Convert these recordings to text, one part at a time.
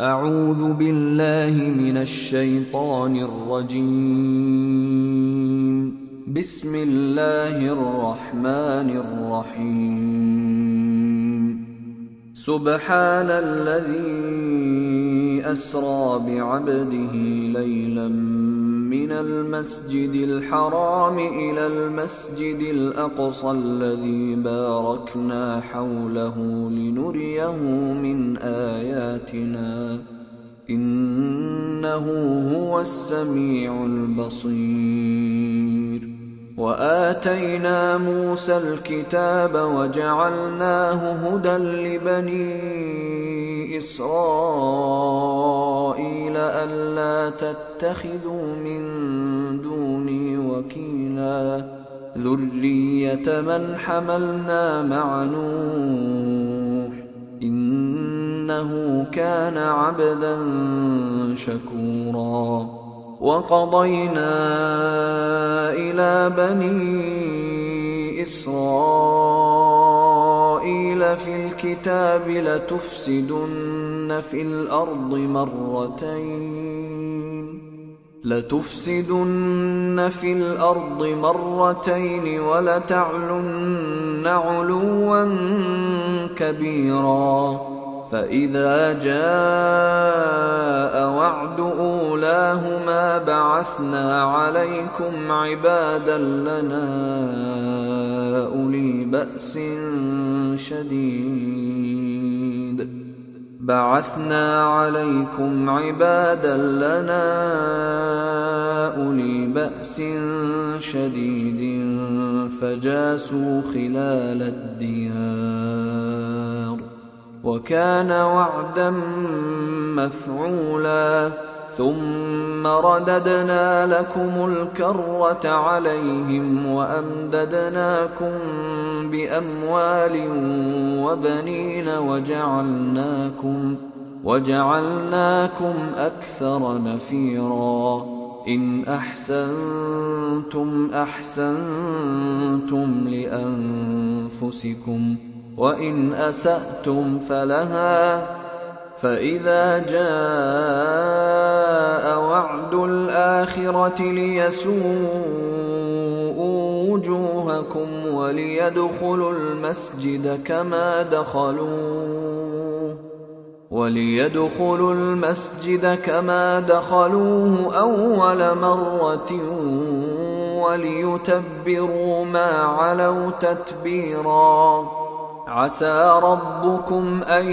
أعوذ بالله من الشيطان الرجيم. بسم الله الرحمن الرحيم. سبحان الذي أسرى بعبده ليلا من المسجد الحرام إلى المسجد الأقصى الذي باركنا حوله لنريه من آياتنا إنه هو السميع البصير. وآتينا موسى الكتاب وجعلناه هدى لبني إسرائيل ألا تتخذوا من دوني وكيلا ذرية من حملنا مع نوح إنه كان عبدا شكورا. وقضينا إلى بني إسرائيل في الكتاب لتفسدن في الأرض مرتين ولتعلن علوا كبيرا. فإذا جاء وعد أولاهما بعثنا عليكم عبادا لنا أولي بأس شديد فجاسوا خلال الديار وكان وعدا مفعولا. ثم رددنا لكم الكرة عليهم وأمددناكم بأموال وبنين وجعلناكم أكثر نفيرا. إن أحسنتم أحسنتم لأنفسكم وإن أسأتم فلها. فإذا جاء وعد الآخرة ليسوءوا وجوهكم وليدخلوا المسجد كما دخلوه أول مرة وليتبروا ما علوا تتبيرا. عسى ربكم أن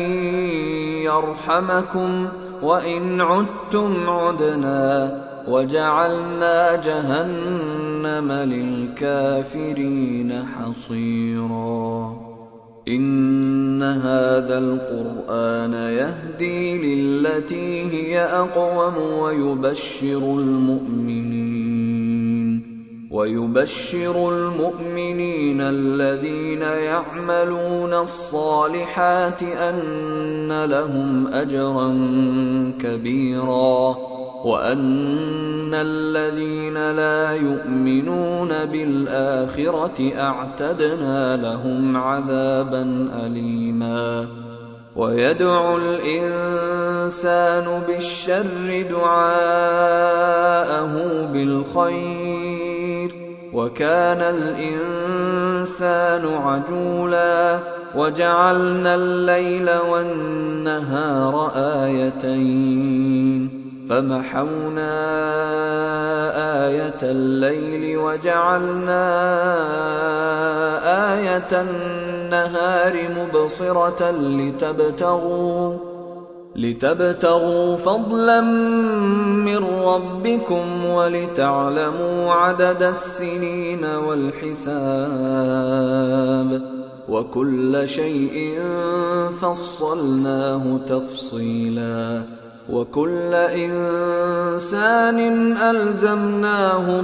يرحمكم وإن عدتم عدنا وجعلنا جهنم للكافرين حصيرا. إن هذا القرآن يهدي للتي هي أقوم ويبشر المؤمنين الذين يعملون الصالحات أن لهم أجرا كبيرا وأن الذين لا يؤمنون بالآخرة أعتدنا لهم عذابا أليما. ويدعو الإنسان بالشر دعاءه بالخير وكان الإنسان عجولا. وجعلنا الليل والنهار آيتين فمحونا آية الليل وجعلنا آية النهار مبصرة لتبتغوا فضلا من ربكم ولتعلموا عدد السنين والحساب وكل شيء فصلناه تفصيلا. وكل إنسان ألزمناه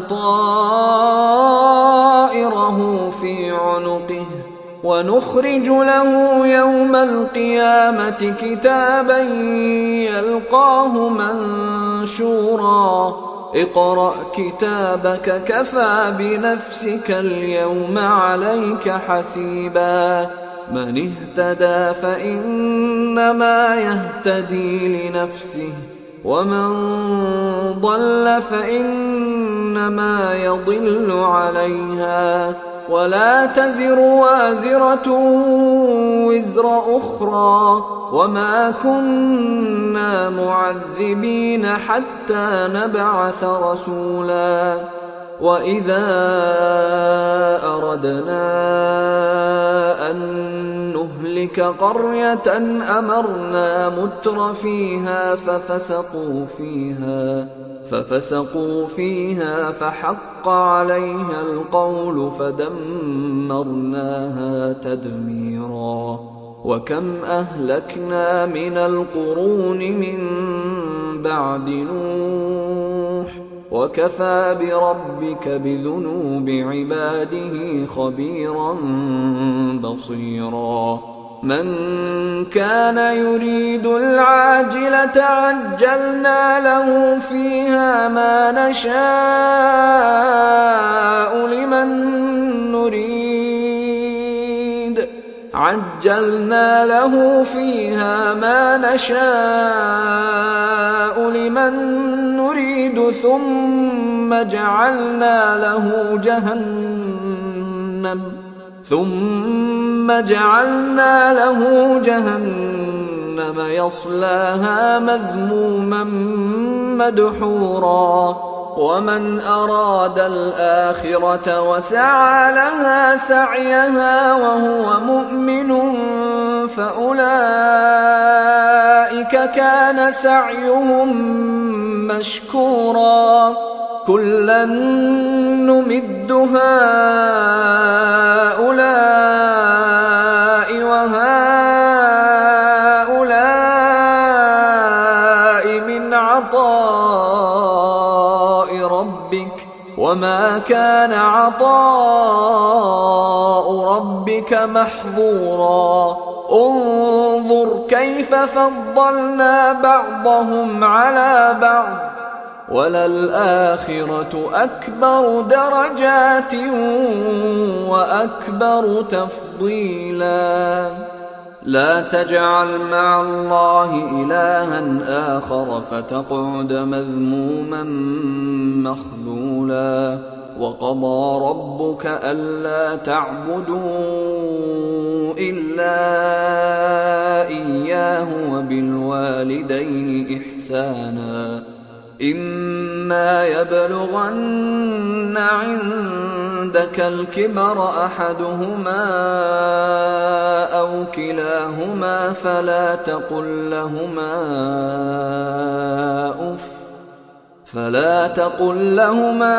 طائره في عنقه ونخرج له يوم القيامة كتابا يلقاه منشورا. اقرأ كتابك كفى بنفسك اليوم عليك حسيبا. من اهتدى فإنما يهتدي لنفسه ومن ضل فإنما يضل عليها ولا تزر وازرة وزر أخرى وما كنا معذبين حتى نبعث رسولا وإذا أردنا أن نهلك قرية أمرنا متر فيها ففسقوا فيها فحق عليها القول فدمرناها تدميرا وكم أهلكنا من القرون من بعد نوح وكفى بربك بذنوب عباده خبيرا بصيرا من كان يريد العاجلة عجلنا له فيها ما نشاء لمن نريد ثم جعلنا له جهنم يصلاها مذموما مدحورا ومن أراد الآخرة وسعى لها سعيها وهو مؤمن فأولئك كان سعيهم مشكورا كلا نمد هؤلاء وهؤلاء من عطاء ربك وما كان عطاء ربك محظورا انظر كيف فضلنا بعضهم على بعض وللآخرة أكبر درجات وأكبر تفضيلا لا تجعل مع الله إلها آخر فتقعد مذموما مخذولا وقضى ربك ألا تعبدوا إلا إياه وبالوالدين إحسانا إما يبلغن عندك الكبر أحدهما أو كلاهما فلا تقل لهما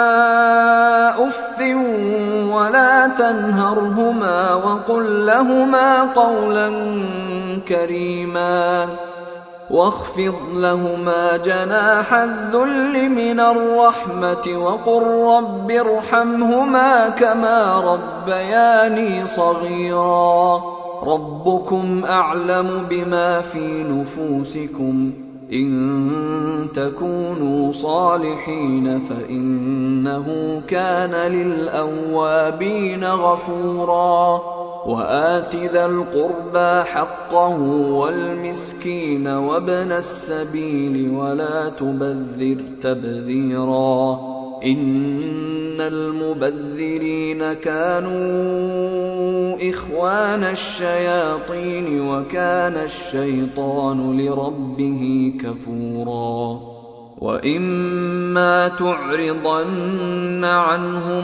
أف ولا تنهرهما وقل لهما قولا كريما واخفض لهما جناح الذل من الرحمة وقل رب ارحمهما كما ربياني صغيرا ربكم أعلم بما في نفوسكم إن تكونوا صالحين فإنه كان للأوابين غفورا وآت ذا القربى حقه والمسكين وابن السبيل ولا تبذر تبذيرا إن المبذرين كانوا إخوان الشياطين وكان الشيطان لربه كفورا وإما تعرضن عنهم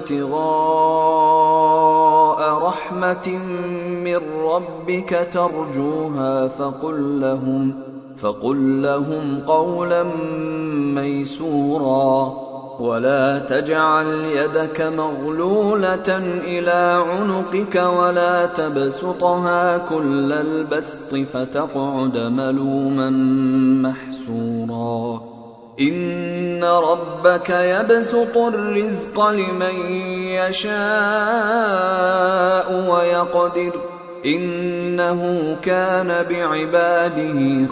ابتغاء رحمة من ربك ترجوها فقل لهم قولا ميسورا ولا تجعل يدك مغلولة إلى عنقك ولا تبسطها كل البسط فتقعد ملوما محسورا إن ربك يبسط الرزق لمن يشاء ويقدر إنه كان بعباده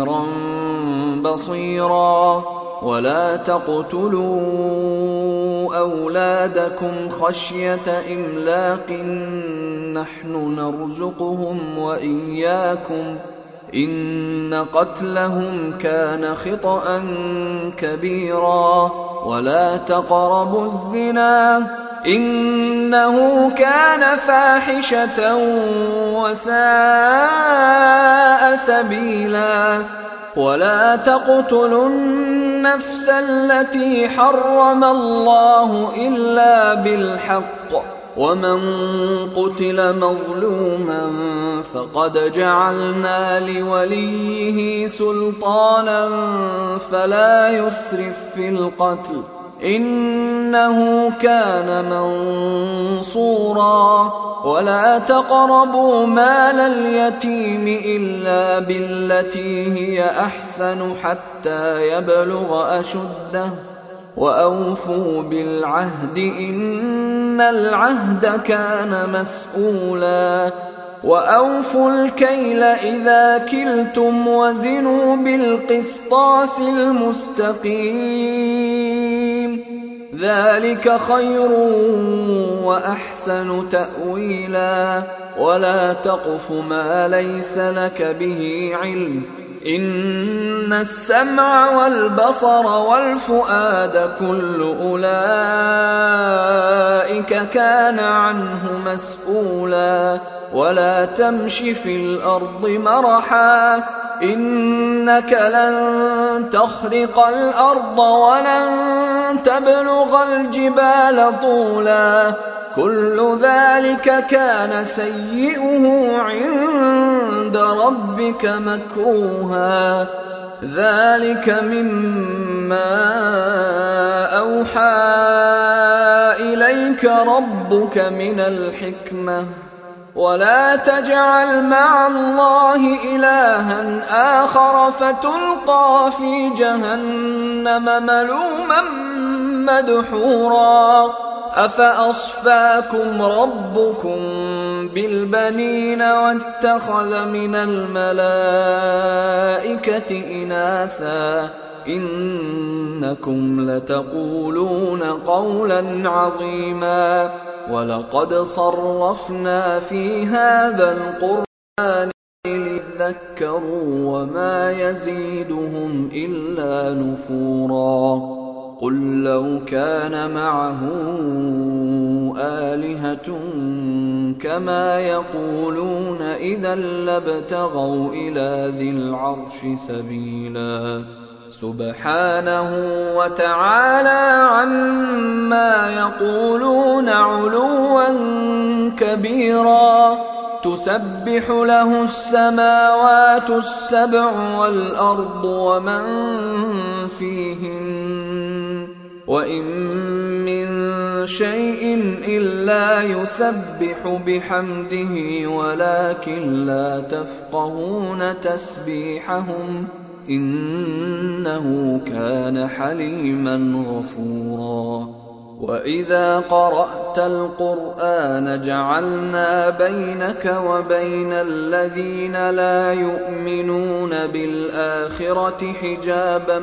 خبيرا بصيرا ولا تقتلوا أولادكم خشية إملاق نحن نرزقهم وإياكم إن قتلهم كان خطأ كبيرا ولا تقربوا الزنا إنه كان فاحشة وساء سبيلا ولا تقتلوا النفس التي حرم الله إلا بالحق ومن قتل مظلوما فقد جعلنا لوليه سلطانا فلا يسرف في القتل إنه كان منصورا ولا تقربوا مال اليتيم إلا بالتي هي أحسن حتى يبلغ أشده وأوفوا بالعهد إن العهد كان مسؤولا وأوفوا الكيل إذا كلتم وزنوا بالقسطاس المستقيم ذلك خير وأحسن تأويلا ولا تقف ما ليس لك به علم إن السمع والبصر والفؤاد كل أولئك كان عنه مسؤولا ولا تمش في الأرض مرحا إنك لن تخرق الأرض ولن تبلغ الجبال طولا كل ذلك كان سيئه عند ربك مكروها ذلك مما أوحى إليك ربك من الحكمة ولا تجعل مع الله إلها آخر فتلقى في جهنم ملوما مدحورا أفأصفاكم ربكم بالبنين واتخذ من الملائكة إناثا إنكم لتقولون قولا عظيما ولقد صرفنا في هذا القرآن ليذكروا وما يزيدهم إلا نفورا قل لو كان معه آلهة كما يقولون إذا لابتغوا إلى ذي العرش سبيلا سبحانه وتعالى عما يقولون علوا كبيرا تسبح له السماوات السبع والأرض ومن فيهن وإن من شيء إلا يسبح بحمده ولكن لا تفقهون تسبيحهم إنه كان حليما غفورا وإذا قرأت القرآن جعلنا بينك وبين الذين لا يؤمنون بالآخرة حجابا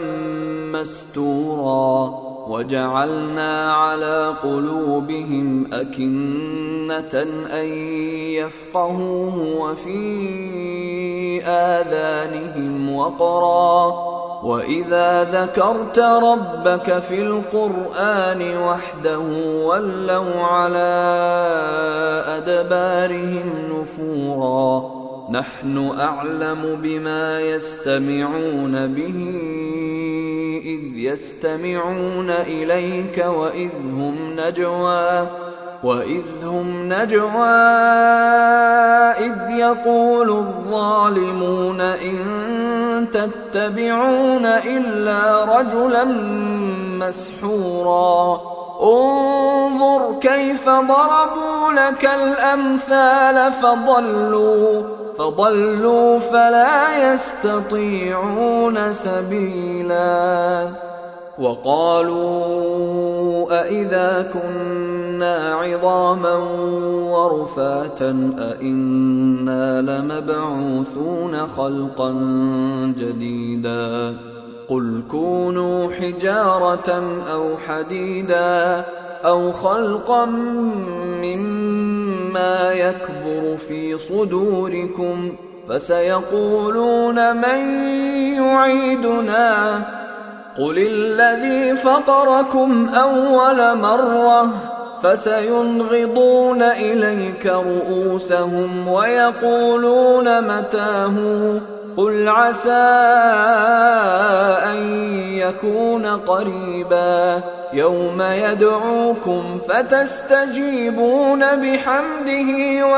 مستورا وجعلنا على قلوبهم أكنة أن يفقهوه وفي آذانهم وقرا وإذا ذكرت ربك في القرآن وحده ولوا على أدبارهم نفورا نحن أعلم بما يستمعون به إذ يستمعون إليك وإذ هم نجوى إذ يقول الظالمون إن تتبعون إلا رجلا مسحورا انظر كيف ضربوا لك الأمثال فضلوا فلا يستطيعون سبيلا وقالوا أئذا كنا عظاما ورفاتا أئنا لمبعوثون خلقا جديدا قل كونوا حجارة أو حديدا أو خلقا مما يكبر في صدوركم فسيقولون من يعيدنا قل الذي فطركم أول مرة فسينغضون إليك رؤوسهم ويقولون متاه قل عسى أن يكون قريبا يوم يدعوكم فتستجيبون بحمده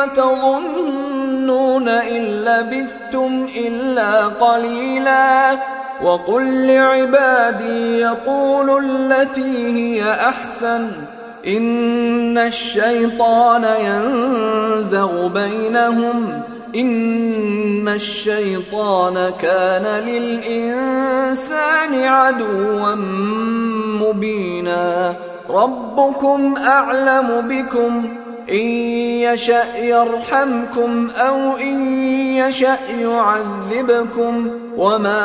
وتظنون إن لبثتم إلا قليلا وقل لعبادي يقولوا التي هي أحسن إن الشيطان ينزغ بينهم إن الشيطان كان للإنسان عدوا مبينا ربكم أعلم بكم إن يشأ يرحمكم أو إن يشأ يعذبكم وما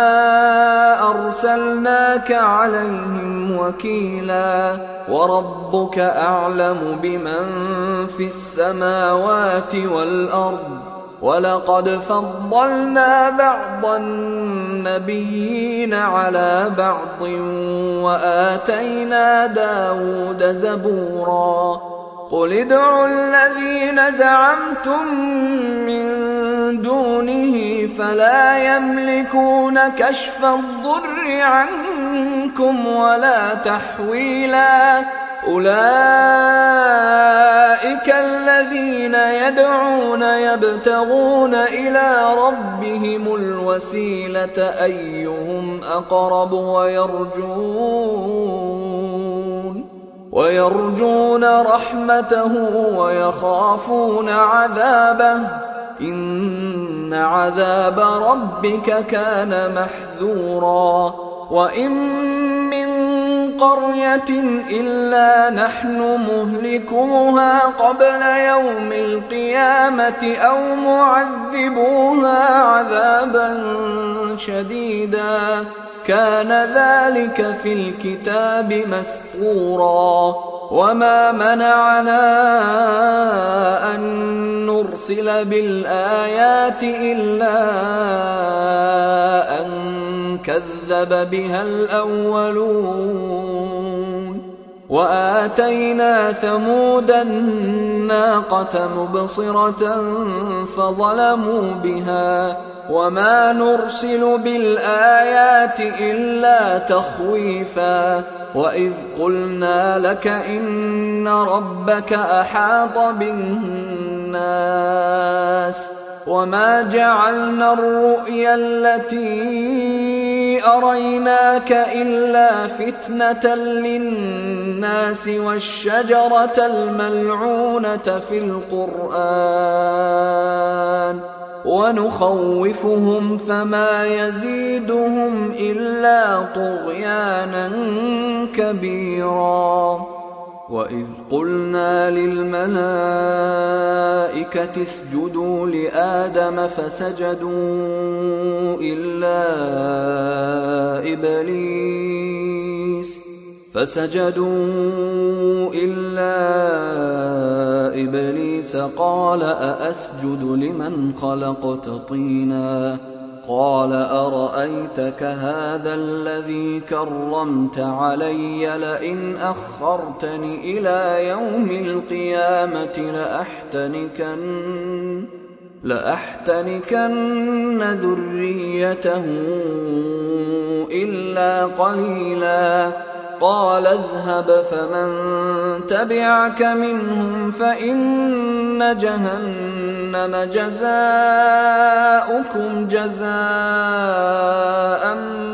أرسلناك عليهم وكيلا وربك أعلم بمن في السماوات والأرض ولقد فضلنا بعض النبيين على بعض وآتينا داود زبورا قل ادعوا الذين زعمتم من دونه فلا يملكون كشف الضر عنكم ولا تحويلا أولئك الذين يدعون يبتغون إلى ربهم الوسيلة أيهم أقرب ويرجون رحمته ويخافون عذابه إن عذاب ربك كان محذورا وإن من قرية إلا نحن مهلكوها قبل يوم القيامة أو معذبوها عذابا شديدا كان ذلك في الكتاب مسطورا وما منعنا أن نرسل بالآيات إلا أن كذب بها الأولون وآتينا ثمود الناقة مبصرة فظلموا بها وما نرسل بالآيات إلا تخويفا وإذ قلنا لك إن ربك أحاط بالناس وما جعلنا الرؤيا التي أريناك إلا فتنة للناس والشجرة الملعونة في القرآن ونخوفهم فما يزيدهم إلا طغيانا كبيرا وإذ قلنا للملائكة اسجدوا لآدم فسجدوا إلا إبليس قال أأسجد لمن خلقت طينا قال أرأيتك هذا الذي كرمت علي لئن أخرتني إلى يوم القيامة لأحتنكن ذريته إلا قليلا قال اذهب فمن تبعك منهم فإن جهنم جزاؤكم جزاء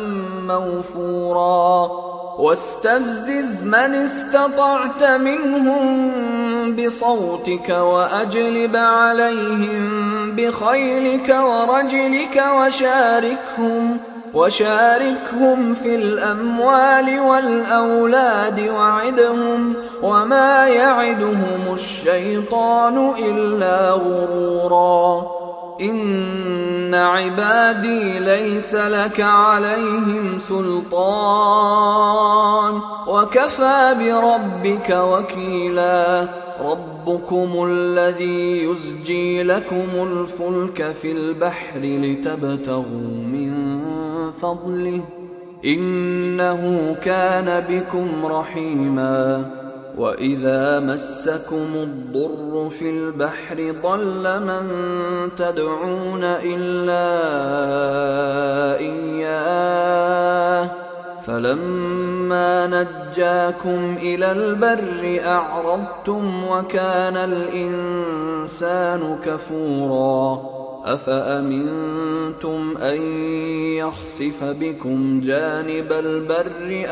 موفورا واستفزز من استطعت منهم بصوتك وأجلب عليهم بخيلك ورجلك وشاركهم في الأموال والأولاد وعدهم وما يعدهم الشيطان إلا غرورا إن عبادي ليس لك عليهم سلطان وكفى بربك وكيلا ربكم الذي يزجي لكم الفلك في البحر لتبتغوا من فضله إنه كان بكم رحيما وإذا مسكم الضر في البحر ضل من تدعون إلا إياه فلما نجاكم إلى البر أعرضتم وكان الإنسان كفورا أفأمنتم أن يخسف بكم جانب البر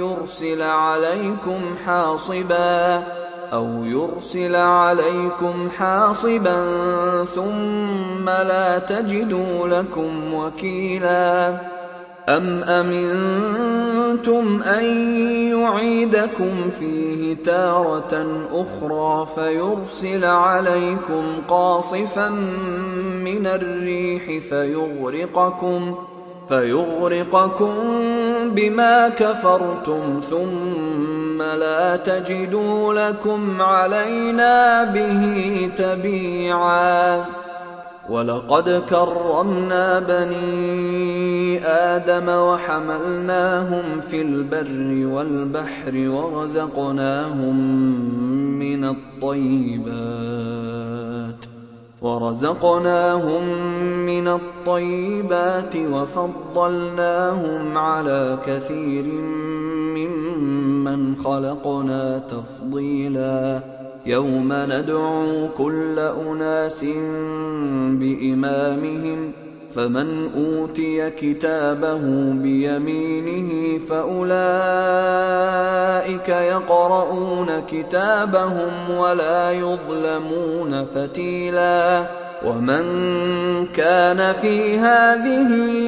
أو يرسل عليكم حاصبا ثم لا تجدوا لكم وكيلا أم أمنتم أن يعيدكم فيه تارة أخرى فيرسل عليكم قاصفا من الريح فيغرقكم بما كفرتم ثم لا تجدوا لكم علينا به تبيعا ولقد كرمنا بني آدم وحملناهم في البر والبحر ورزقناهم من الطيبات وفضلناهم على كثير ممن خلقنا تفضيلا يوم ندعو كل أناس بإمامهم فمن أوتي كتابه بيمينه فأولئك يقرؤون كتابهم ولا يظلمون فتيلا ومن كان في هذه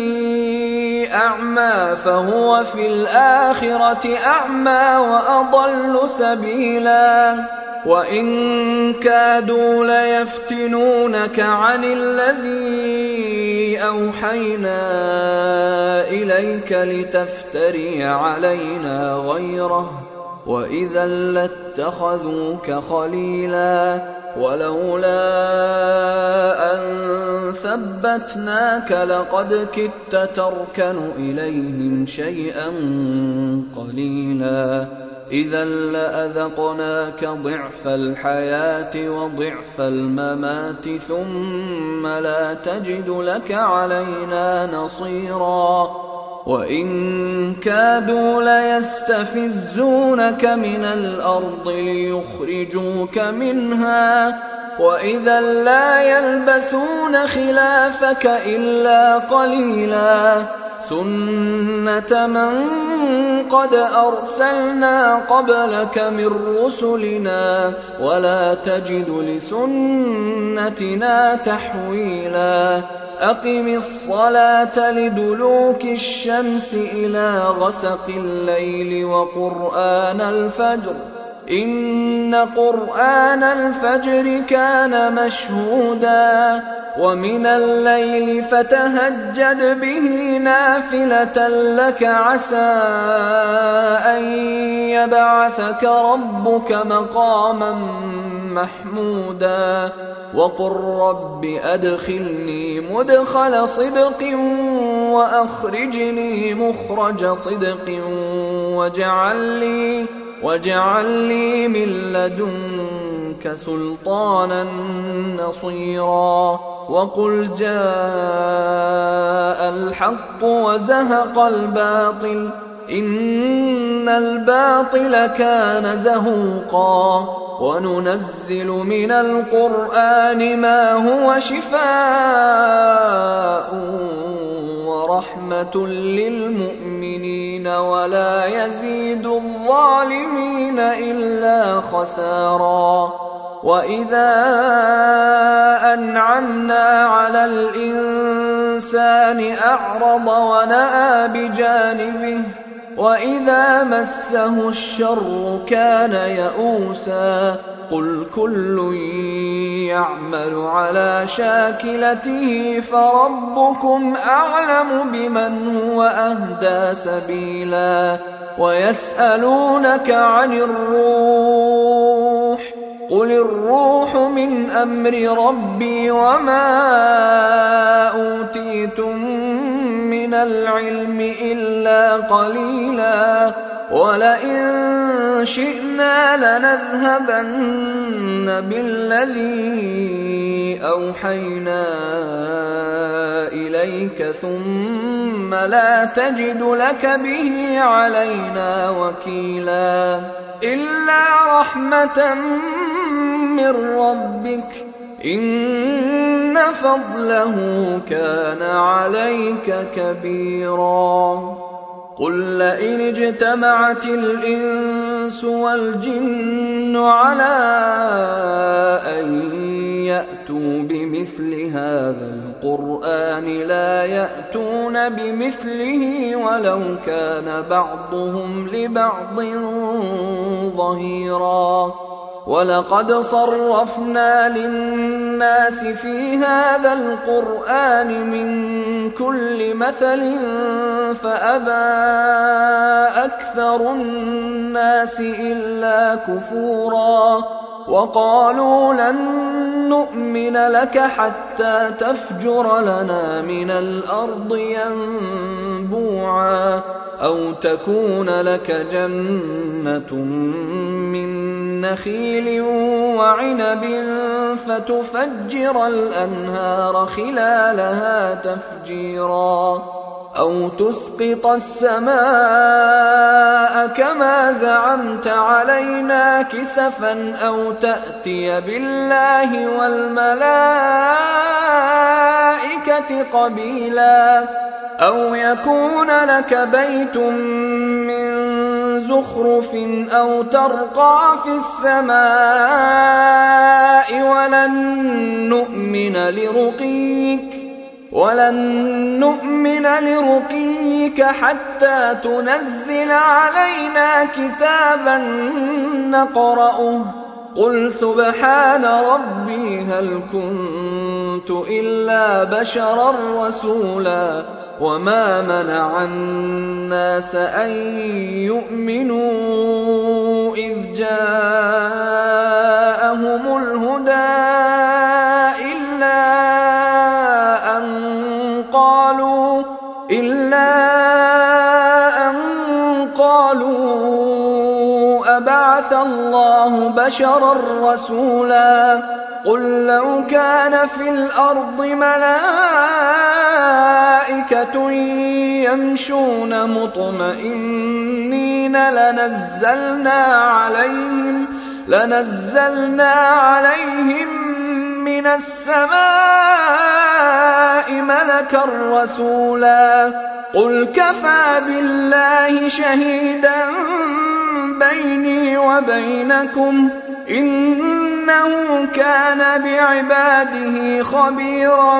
أعمى فهو في الآخرة أعمى وأضل سبيلا وإن كادوا ليفتنونك عن الذي أوحينا إليك لتفتري علينا غيره وإذا لاتخذوك خليلا ولولا أن ثبتناك لقد كدت تركن إليهم شيئا قليلا إذا لأذقناك ضعف الحياة وضعف الممات ثم لا تجد لك علينا نصيرا وإن كادوا ليستفزونك من الأرض ليخرجوك منها وإذا لا يلبثون خلافك إلا قليلا سنة من قد أرسلنا قبلك من رسلنا ولا تجد لسنتنا تحويلا أقم الصلاة لدلوك الشمس إلى غسق الليل وقرآن الفجر إن قرآن الفجر كان مشهودا ومن الليل فتهجد به نافلة لك عسى أن يبعثك ربك مقاما محمودا وقل رب أدخلني مدخل صدق وأخرجني مخرج صدق واجعل لي من لدنك سلطانا نصيرا وقل جاء الحق وزهق الباطل إن الباطل كان زهوقا وننزل من القرآن ما هو شفاء ورحمة للمؤمنين ولا يزيد الظالمين إلا خسارا وإذا أنعمنا على الإنسان أعرض ونأى بجانبه وإذا مسه الشر كان يئوسا قل كل يعمل على شاكلته فربكم أعلم بمن هو أهدى سبيلا ويسألونك عن الروح قل الروح من أمر ربي وما أوتيتم من العلم إلا قليلا ولئن شئنا لنذهبن بالذي أوحينا إليك ثم لا تجد لك به علينا وكيلا إلا رحمة من ربك إن فضله كان عليك كبيرا قل لئن اجتمعت الإنس والجن على أن يأتوا بمثل هذا القرآن لا يأتون بمثله ولو كان بعضهم لبعض ظهيرا ولقد صرفنا للناس في هذا القرآن من كل مثل فأبى أكثر الناس إلا كفورا وقالوا لن نؤمن لك حتى تفجر لنا من الأرض ينبوعا أو تكون لك جنة من نخيل وعنب فتفجر الأنهار خلالها تفجيرا أو تسقط السماء كما زعمت علينا كسفا أو تأتي بالله والملائكة قبيلا أو يكون لك بيت من زخرف أو ترقى في السماء ولن نؤمن لرقيك حتى تنزل علينا كتابا نقرأه قل سبحان ربي هل كنت إلا بشرا رسولا وما منع الناس أن يؤمنوا إذ جاءهم الهدى إلا أن قالوا أبعث الله بشرا رسولا قل لو كان في الأرض ملائكة يمشون مطمئنين لنزلنا عليهم من السماء ملكا رسولا قل كفى بالله شهيدا بيني وبينكم إنه كان بعباده خبيرا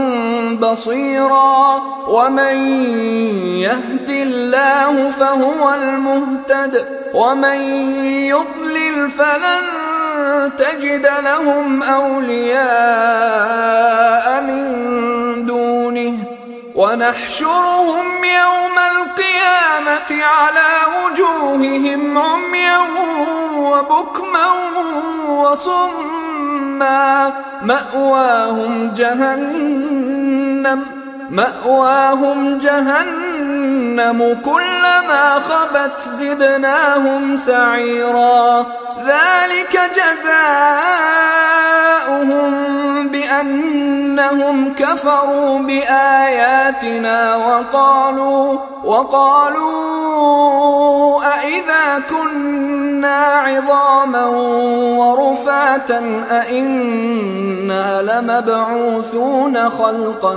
بصيرا ومن يهد الله فهو المهتد ومن يضلل فلن تجد لهم أولياء من دونه ونحشرهم يوم القيامة على وجوههم عميا وبكما وصما مأواهم جهنم كلما خبت زدناهم سعيرا ذلك جزاؤهم بأنهم كفروا بآياتنا وقالوا أإذا كنا عظاما ورفاتا أإنا لمبعوثون خلقا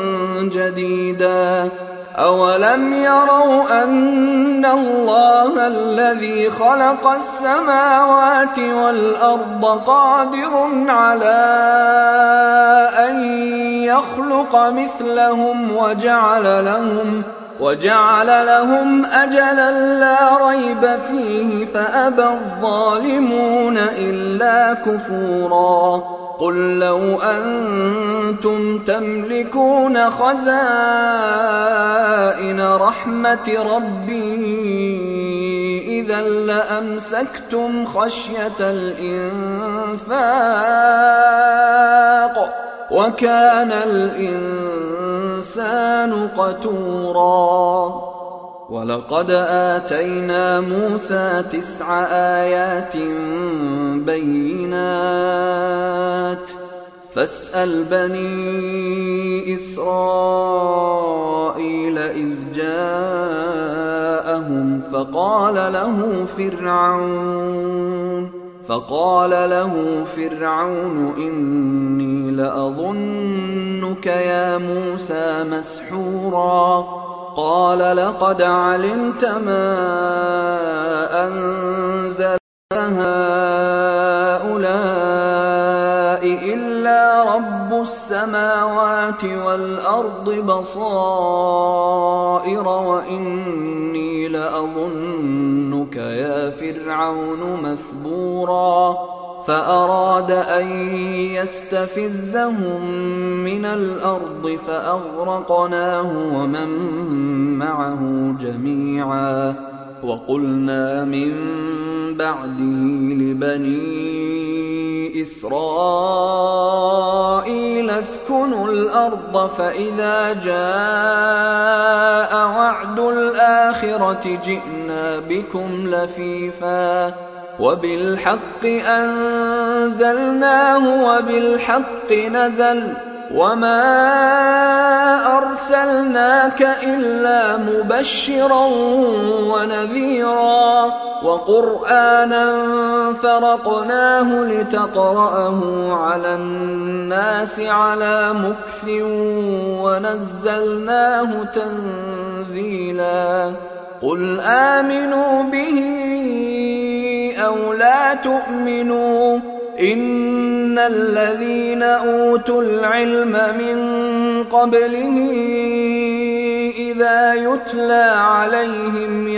جديدا أولم يروا أن الله الذي خلق السماوات والأرض قادر على أن يخلق مثلهم وجعل لهم أجلا لا ريب فيه فأبى الظالمون إلا كفورا قل لو أنتم تملكون خزائن رحمة ربي إذا لأمسكتم خشية الإنفاق وكان الإنسان قتورا ولقد آتينا موسى 9 آيات بينات فاسأل بني إسرائيل إذ جاءهم فقال له فرعون إني لأظنك يا موسى مسحورا قال لقد علمت ما أنزل هؤلاء إلا رب السماوات والأرض بصائر وإني لأظنك يا فرعون مثبورا فأراد أن يستفزهم من الأرض فأغرقناه ومن معه جميعا وقلنا من بعده لبني إسرائيل اسكنوا الأرض فإذا جاء وعد الآخرة جئنا بكم لفيفا وبالحق أنزلناه وبالحق نزل وما أرسلناك إلا مبشرا ونذيرا وقرآنا فرقناه لتقرأه على الناس على مكث ونزلناه تنزيلا قل آمنوا به أو لا تؤمنوا إن الذين أوتوا العلم من قبله إذا يتلى عليهم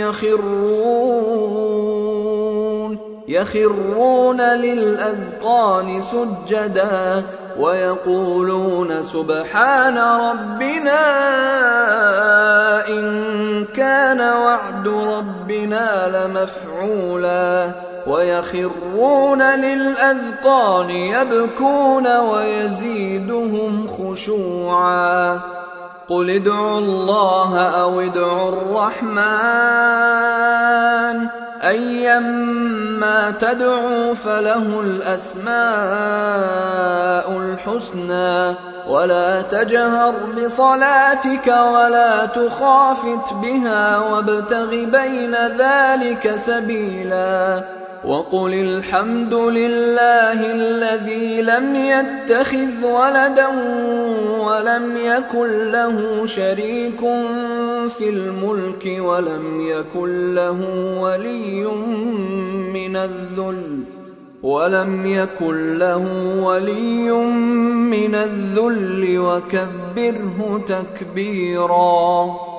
يخرون للأذقان سجدا ويقولون سبحان ربنا إن كان وعد ربنا لمفعولا ويخرون للأذقان يبكون ويزيدهم خشوعا قل ادعوا الله أو ادعوا الرحمن أيما تدعوا فله الأسماء الحسنى ولا تجهر بصلاتك ولا تخافت بها وابتغ بين ذلك سبيلا وقل الحمد لله الذي لم يتخذ ولدا ولم يكن له شريك في الملك ولم يكن له ولي من الذل وكبره تكبيرا